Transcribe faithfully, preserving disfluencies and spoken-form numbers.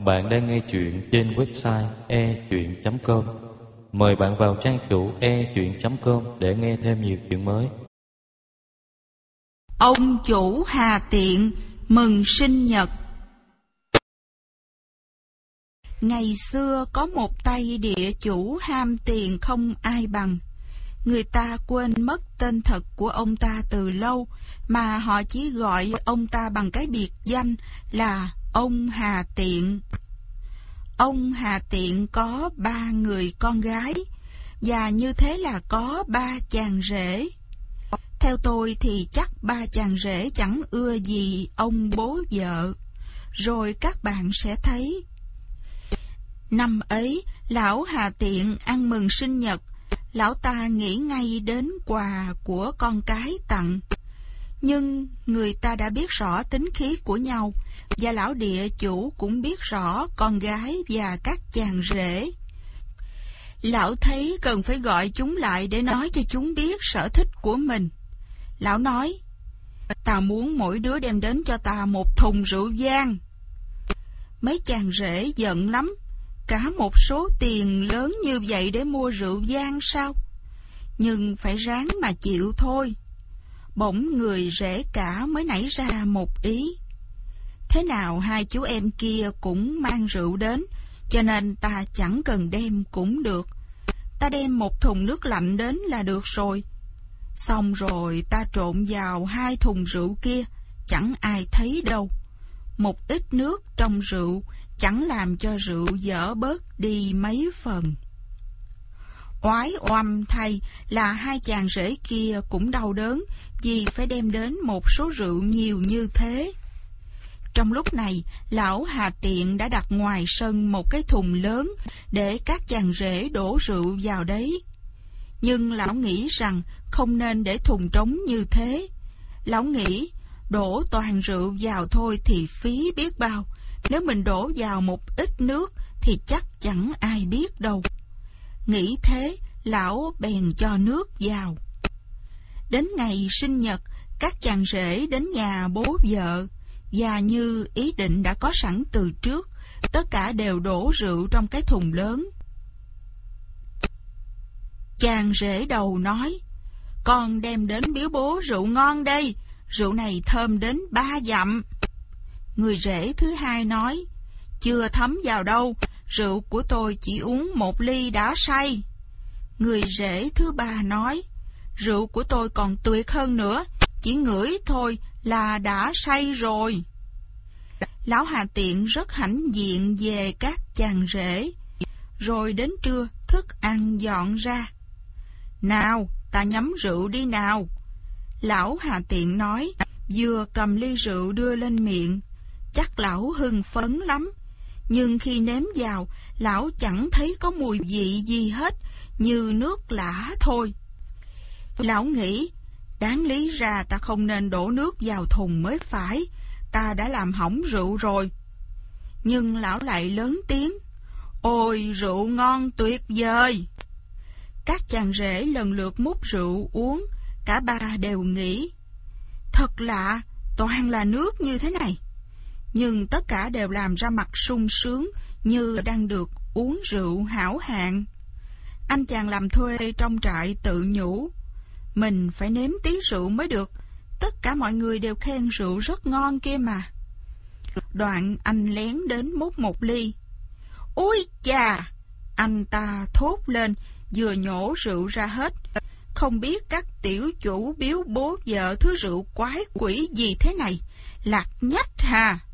Bạn đang nghe chuyện trên website e chuyện chấm com. Mời bạn vào trang chủ e chuyện chấm com để nghe thêm nhiều chuyện mới. Ông chủ Hà Tiện mừng sinh nhật. Ngày xưa có một tay địa chủ ham tiền không ai bằng. Người ta quên mất tên thật của ông ta từ lâu, mà họ chỉ gọi ông ta bằng cái biệt danh là ông Hà Tiện. Ông Hà Tiện có ba người con gái, và như thế là có ba chàng rể. Theo tôi thì chắc ba chàng rể chẳng ưa gì ông bố vợ. Rồi các bạn sẽ thấy. Năm ấy, lão Hà Tiện ăn mừng sinh nhật, lão ta nghĩ ngay đến quà của con cái tặng. Nhưng người ta đã biết rõ tính khí của nhau, và lão địa chủ cũng biết rõ con gái và các chàng rể. Lão thấy cần phải gọi chúng lại để nói cho chúng biết sở thích của mình. Lão nói, ta muốn mỗi đứa đem đến cho ta một thùng rượu vang. Mấy chàng rể giận lắm, cả một số tiền lớn như vậy để mua rượu vang sao? Nhưng phải ráng mà chịu thôi. Bỗng người rể cả mới nảy ra một ý. Thế nào hai chú em kia cũng mang rượu đến, cho nên ta chẳng cần đem cũng được. Ta đem một thùng nước lạnh đến là được rồi. Xong rồi ta trộn vào hai thùng rượu kia, chẳng ai thấy đâu. Một ít nước trong rượu chẳng làm cho rượu dở bớt đi mấy phần. Oái oăm thay là hai chàng rể kia cũng đau đớn vì phải đem đến một số rượu nhiều như thế. Trong lúc này, lão Hà Tiện đã đặt ngoài sân một cái thùng lớn để các chàng rể đổ rượu vào đấy. Nhưng lão nghĩ rằng không nên để thùng trống như thế. Lão nghĩ đổ toàn rượu vào thôi thì phí biết bao. Nếu mình đổ vào một ít nước thì chắc chẳng ai biết đâu. Nghĩ thế, lão bèn cho nước vào. Đến ngày sinh nhật, các chàng rể đến nhà bố vợ, và như ý định đã có sẵn từ trước, tất cả đều đổ rượu trong cái thùng lớn. Chàng rể đầu nói, con đem đến biếu bố rượu ngon đây, rượu này thơm đến ba dặm. Người rể thứ hai nói, chưa thấm vào đâu, rượu của tôi chỉ uống một ly đã say. Người rể thứ ba nói, rượu của tôi còn tuyệt hơn nữa, chỉ ngửi thôi là đã say rồi. Lão Hà Tiện rất hãnh diện về các chàng rể. Rồi đến trưa, thức ăn dọn ra. Nào, ta nhắm rượu đi nào. Lão Hà Tiện nói, vừa cầm ly rượu đưa lên miệng. Chắc lão hưng phấn lắm. Nhưng khi nếm vào, lão chẳng thấy có mùi vị gì hết, như nước lã thôi. Lão nghĩ, đáng lý ra ta không nên đổ nước vào thùng mới phải, ta đã làm hỏng rượu rồi. Nhưng lão lại lớn tiếng, ôi rượu ngon tuyệt vời. Các chàng rể lần lượt múc rượu uống, cả ba đều nghĩ, thật lạ, toàn là nước như thế này. Nhưng tất cả đều làm ra mặt sung sướng như đang được uống rượu hảo hạng. Anh chàng làm thuê trong trại tự nhủ, mình phải nếm tí rượu mới được, tất cả mọi người đều khen rượu rất ngon kia mà. Đoạn anh lén đến múc một ly. Ôi chà! Anh ta thốt lên, vừa nhổ rượu ra hết. Không biết các tiểu chủ biếu bố vợ thứ rượu quái quỷ gì thế này, lạc nhách hà!